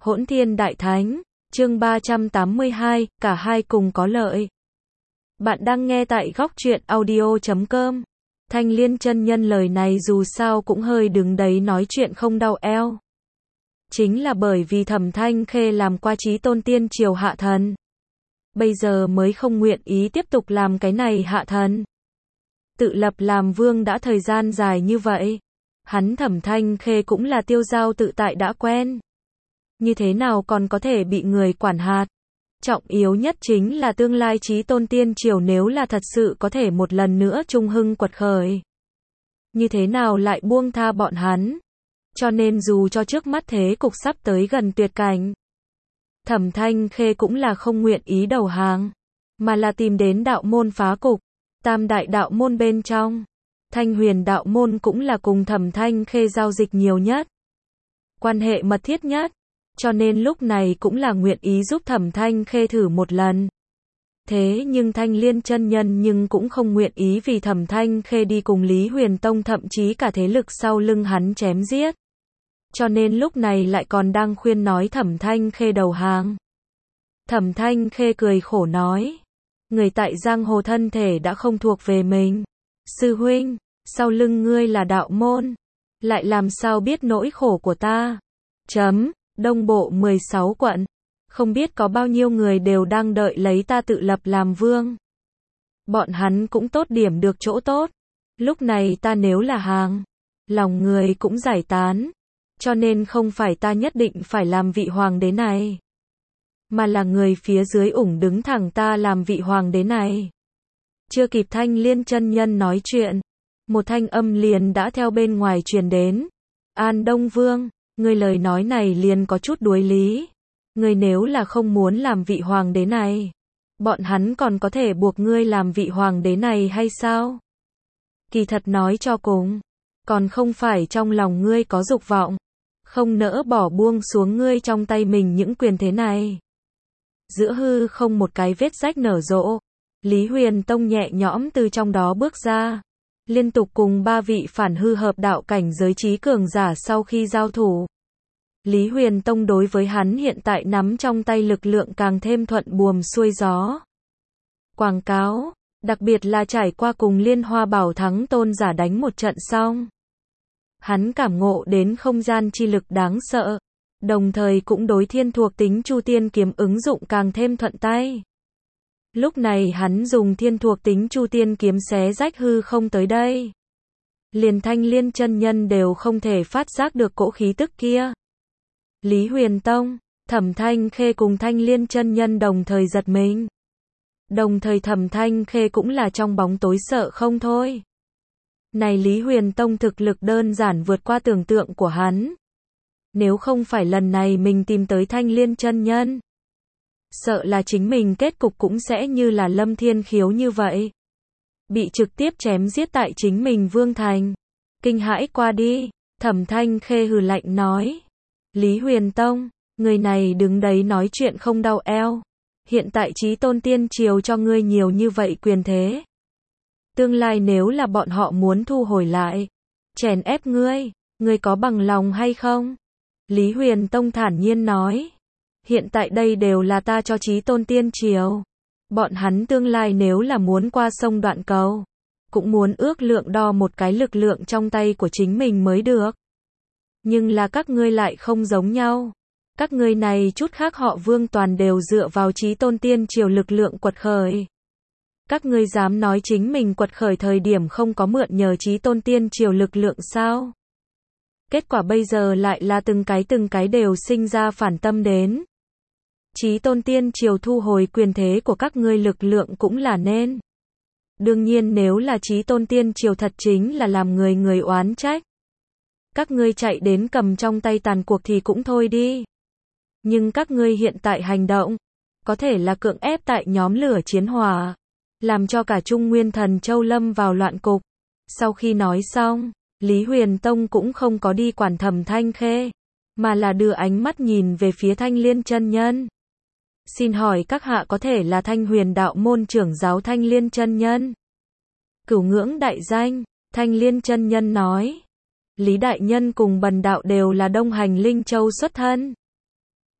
Hỗn Thiên Đại Thánh, chương 382, cả hai cùng có lợi. Bạn đang nghe tại góc truyện audio.com. Thanh Liên chân nhân lời này dù sao cũng hơi đứng đấy nói chuyện không đau eo. Chính là bởi vì Thẩm Thanh Khê làm qua Chí Tôn Tiên Triều hạ thần. Bây giờ mới không nguyện ý tiếp tục làm cái này hạ thần. Tự lập làm vương đã thời gian dài như vậy. Hắn Thẩm Thanh Khê cũng là tiêu dao tự tại đã quen. Như thế nào còn có thể bị người quản hạt. Trọng yếu nhất chính là tương lai Chí Tôn Tiên Triều nếu là thật sự có thể một lần nữa trung hưng quật khởi. Như thế nào lại buông tha bọn hắn. Cho nên dù cho trước mắt thế cục sắp tới gần tuyệt cảnh. Thẩm Thanh Khê cũng là không nguyện ý đầu hàng. Mà là tìm đến đạo môn phá cục. Tam đại đạo môn bên trong. Thanh Huyền đạo môn cũng là cùng Thẩm Thanh Khê giao dịch nhiều nhất. Quan hệ mật thiết nhất. Cho nên lúc này cũng là nguyện ý giúp Thẩm Thanh Khê thử một lần. Thế nhưng Thanh Liên chân nhân nhưng cũng không nguyện ý vì Thẩm Thanh Khê đi cùng Lý Huyền Tông thậm chí cả thế lực sau lưng hắn chém giết. Cho nên lúc này lại còn đang khuyên nói Thẩm Thanh Khê đầu hàng. Thẩm Thanh Khê cười khổ nói. Người tại giang hồ thân thể đã không thuộc về mình. Sư huynh, sau lưng ngươi là đạo môn. Lại làm sao biết nỗi khổ của ta. Đông Bộ 16 quận. Không biết có bao nhiêu người đều đang đợi lấy ta tự lập làm vương. Bọn hắn cũng tốt điểm được chỗ tốt. Lúc này ta nếu là hàng. Lòng người cũng giải tán. Cho nên không phải ta nhất định phải làm vị hoàng đế này. Mà là người phía dưới ủng đứng thẳng ta làm vị hoàng đế này. Chưa kịp Thanh Liên chân nhân nói chuyện. Một thanh âm liền đã theo bên ngoài truyền đến. An Đông Vương. Ngươi lời nói này liền có chút đuối lý. Ngươi nếu là không muốn làm vị hoàng đế này. Bọn hắn còn có thể buộc ngươi làm vị hoàng đế này hay sao? Kỳ thật nói cho cùng. Còn không phải trong lòng ngươi có dục vọng. Không nỡ bỏ buông xuống ngươi trong tay mình những quyền thế này. Giữa hư không một cái vết rách nở rộ. Lý Huyền Tông nhẹ nhõm từ trong đó bước ra. Liên tục cùng ba vị phản hư hợp đạo cảnh giới trí cường giả sau khi giao thủ. Lý Huyền Tông đối với hắn hiện tại nắm trong tay lực lượng càng thêm thuận buồm xuôi gió. Quảng cáo, đặc biệt là trải qua cùng Liên Hoa Bảo Thắng tôn giả đánh một trận xong. Hắn cảm ngộ đến không gian chi lực đáng sợ, đồng thời cũng đối thiên thuộc tính Chu Tiên kiếm ứng dụng càng thêm thuận tay. Lúc này hắn dùng thiên thuộc tính Chu Tiên kiếm xé rách hư không tới đây. Liền Thanh Liên chân nhân đều không thể phát giác được cỗ khí tức kia. Lý Huyền Tông, Thẩm Thanh Khê cùng Thanh Liên chân nhân đồng thời giật mình. Đồng thời Thẩm Thanh Khê cũng là trong bóng tối sợ không thôi. Này Lý Huyền Tông thực lực đơn giản vượt qua tưởng tượng của hắn. Nếu không phải lần này mình tìm tới Thanh Liên chân nhân. Sợ là chính mình kết cục cũng sẽ như là Lâm Thiên Khiếu như vậy. Bị trực tiếp chém giết tại chính mình vương thành. Kinh hãi qua đi, Thẩm Thanh Khê hừ lạnh nói. Lý Huyền Tông, người này đứng đấy nói chuyện không đau eo. Hiện tại Chí Tôn Tiên Triều cho ngươi nhiều như vậy quyền thế. Tương lai nếu là bọn họ muốn thu hồi lại, chèn ép ngươi có bằng lòng hay không? Lý Huyền Tông thản nhiên nói. Hiện tại đây đều là ta cho Chí Tôn Tiên Triều. Bọn hắn tương lai nếu là muốn qua sông đoạn cầu, cũng muốn ước lượng đo một cái lực lượng trong tay của chính mình mới được. Nhưng là các ngươi lại không giống nhau. Các ngươi này chút khác họ Vương toàn đều dựa vào Chí Tôn Tiên Triều lực lượng quật khởi. Các ngươi dám nói chính mình quật khởi thời điểm không có mượn nhờ Chí Tôn Tiên Triều lực lượng sao? Kết quả bây giờ lại là từng cái đều sinh ra phản tâm đến. Chí Tôn Tiên Triều thu hồi quyền thế của các ngươi lực lượng cũng là nên. Đương nhiên nếu là Chí Tôn Tiên Triều thật chính là làm người oán trách. Các ngươi chạy đến cầm trong tay tàn cuộc thì cũng thôi đi. Nhưng các ngươi hiện tại hành động, có thể là cưỡng ép tại nhóm lửa chiến hỏa, làm cho cả Trung Nguyên Thần Châu lâm vào loạn cục. Sau khi nói xong, Lý Huyền Tông cũng không có đi quản Thẩm Thanh Khê, mà là đưa ánh mắt nhìn về phía Thanh Liên chân nhân. Xin hỏi các hạ có thể là Thanh Huyền đạo môn trưởng giáo Thanh Liên chân nhân? Cửu ngưỡng đại danh, Thanh Liên chân nhân nói. Lý đại nhân cùng Bần đạo đều là Đông Hành Linh Châu xuất thân.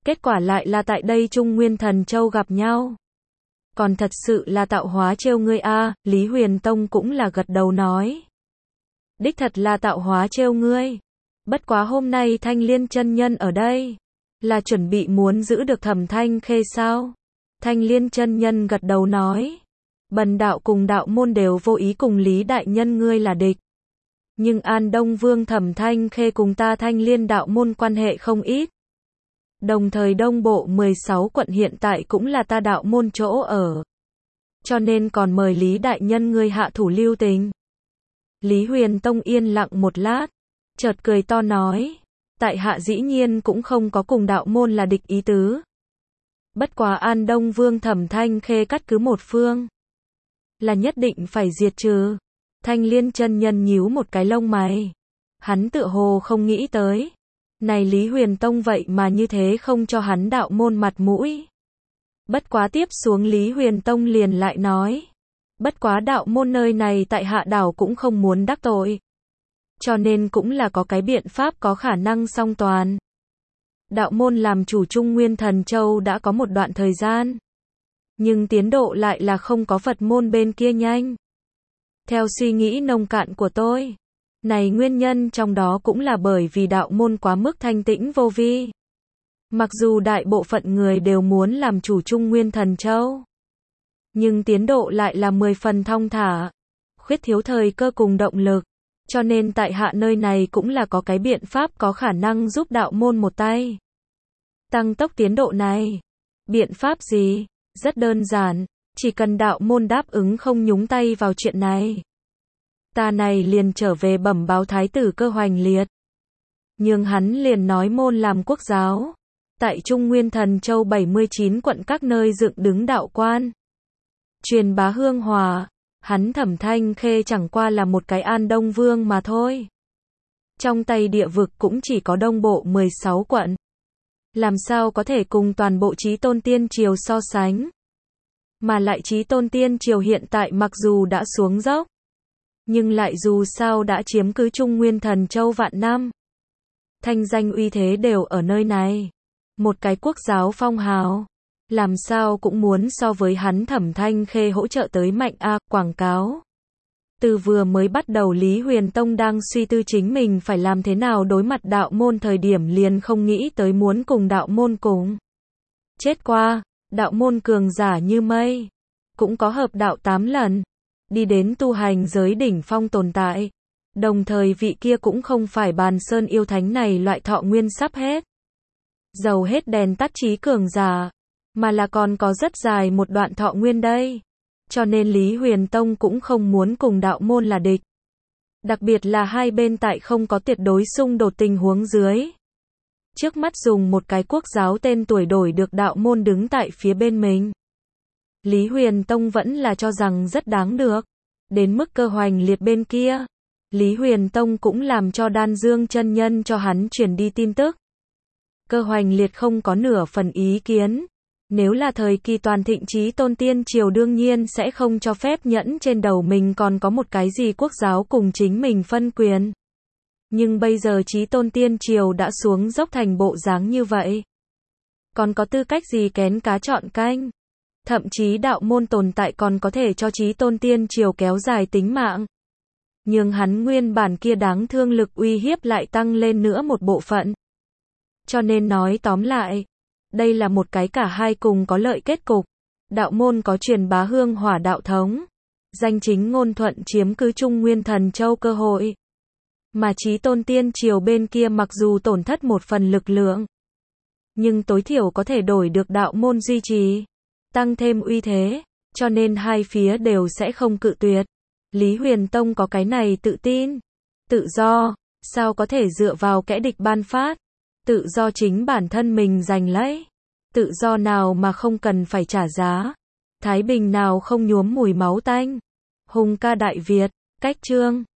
Kết quả lại là tại đây Trung Nguyên Thần Châu gặp nhau. Còn thật sự là tạo hóa trêu ngươi a, Lý Huyền Tông cũng là gật đầu nói. Đích thật là tạo hóa trêu ngươi. Bất quá hôm nay Thanh Liên chân nhân ở đây, là chuẩn bị muốn giữ được Thẩm Thanh Khê sao? Thanh Liên chân nhân gật đầu nói. Bần đạo cùng đạo môn đều vô ý cùng Lý đại nhân ngươi là địch. Nhưng An Đông Vương Thẩm Thanh Khê cùng ta Thanh Liên đạo môn quan hệ không ít. Đồng thời Đông Bộ 16 quận hiện tại cũng là ta đạo môn chỗ ở. Cho nên còn mời Lý đại nhân ngươi hạ thủ lưu tình. Lý Huyền Tông yên lặng một lát, chợt cười to nói, tại hạ dĩ nhiên cũng không có cùng đạo môn là địch ý tứ. Bất quá An Đông Vương Thẩm Thanh Khê cắt cứ một phương, là nhất định phải diệt trừ. Thanh Liên chân nhân nhíu một cái lông mày. Hắn tựa hồ không nghĩ tới. Này Lý Huyền Tông vậy mà như thế không cho hắn đạo môn mặt mũi. Bất quá tiếp xuống Lý Huyền Tông liền lại nói. Bất quá đạo môn nơi này tại hạ đảo cũng không muốn đắc tội. Cho nên cũng là có cái biện pháp có khả năng song toàn. Đạo môn làm chủ Trung Nguyên Thần Châu đã có một đoạn thời gian. Nhưng tiến độ lại là không có Phật môn bên kia nhanh. Theo suy nghĩ nông cạn của tôi, này nguyên nhân trong đó cũng là bởi vì đạo môn quá mức thanh tĩnh vô vi. Mặc dù đại bộ phận người đều muốn làm chủ Trung Nguyên Thần Châu, nhưng tiến độ lại là 10 phần thong thả, khuyết thiếu thời cơ cùng động lực. Cho nên tại hạ nơi này cũng là có cái biện pháp có khả năng giúp đạo môn một tay. Tăng tốc tiến độ này. Biện pháp gì? Rất đơn giản. Chỉ cần đạo môn đáp ứng không nhúng tay vào chuyện này. Ta này liền trở về bẩm báo thái tử Cơ Hoành Liệt. Nhưng hắn liền nói môn làm quốc giáo. Tại Trung Nguyên Thần Châu 79 quận các nơi dựng đứng đạo quan. Truyền bá hương hòa. Hắn Thẩm Thanh Khê chẳng qua là một cái An Đông Vương mà thôi. Trong tay địa vực cũng chỉ có Đông Bộ 16 quận. Làm sao có thể cùng toàn bộ Chí Tôn Tiên Triều so sánh. Mà lại Chí Tôn Tiên Triều hiện tại mặc dù đã xuống dốc, nhưng lại dù sao đã chiếm cứ Trung Nguyên Thần Châu vạn năm. Thanh danh uy thế đều ở nơi này. Một cái quốc giáo phong hào. Làm sao cũng muốn so với hắn Thẩm Thanh Khê hỗ trợ tới mạnh a, quảng cáo. Từ vừa mới bắt đầu Lý Huyền Tông đang suy tư chính mình phải làm thế nào đối mặt đạo môn thời điểm liền không nghĩ tới muốn cùng đạo môn cùng. Chết qua, đạo môn cường giả như mây. Cũng có hợp đạo 8 lần. Đi đến tu hành giới đỉnh phong tồn tại. Đồng thời vị kia cũng không phải Bàn Sơn yêu thánh này loại thọ nguyên sắp hết. Dầu hết đèn tắt trí cường giả. Mà là còn có rất dài một đoạn thọ nguyên đây. Cho nên Lý Huyền Tông cũng không muốn cùng đạo môn là địch. Đặc biệt là hai bên tại không có tuyệt đối xung đột tình huống dưới. Trước mắt dùng một cái quốc giáo tên tuổi đổi được đạo môn đứng tại phía bên mình. Lý Huyền Tông vẫn là cho rằng rất đáng được. Đến mức Cơ Hoành Liệt bên kia. Lý Huyền Tông cũng làm cho Đan Dương chân nhân cho hắn truyền đi tin tức. Cơ Hoành Liệt không có nửa phần ý kiến. Nếu là thời kỳ toàn thịnh Chí Tôn Tiên Triều đương nhiên sẽ không cho phép nhẫn trên đầu mình còn có một cái gì quốc giáo cùng chính mình phân quyền. Nhưng bây giờ Chí Tôn Tiên Triều đã xuống dốc thành bộ dáng như vậy. Còn có tư cách gì kén cá chọn canh? Thậm chí đạo môn tồn tại còn có thể cho Chí Tôn Tiên Triều kéo dài tính mạng. Nhưng hắn nguyên bản kia đáng thương lực uy hiếp lại tăng lên nữa một bộ phận. Cho nên nói tóm lại. Đây là một cái cả hai cùng có lợi kết cục. Đạo môn có truyền bá hương hỏa đạo thống. Danh chính ngôn thuận chiếm cứ Trung Nguyên Thần Châu cơ hội. Mà Chí Tôn Tiên Triều bên kia mặc dù tổn thất một phần lực lượng. Nhưng tối thiểu có thể đổi được đạo môn duy trì. Tăng thêm uy thế. Cho nên hai phía đều sẽ không cự tuyệt. Lý Huyền Tông có cái này tự tin. Tự do. Sao có thể dựa vào kẻ địch ban phát. Tự do chính bản thân mình giành lấy. Tự do nào mà không cần phải trả giá. Thái bình nào không nhuốm mùi máu tanh. Hùng ca Đại Việt, cách chương.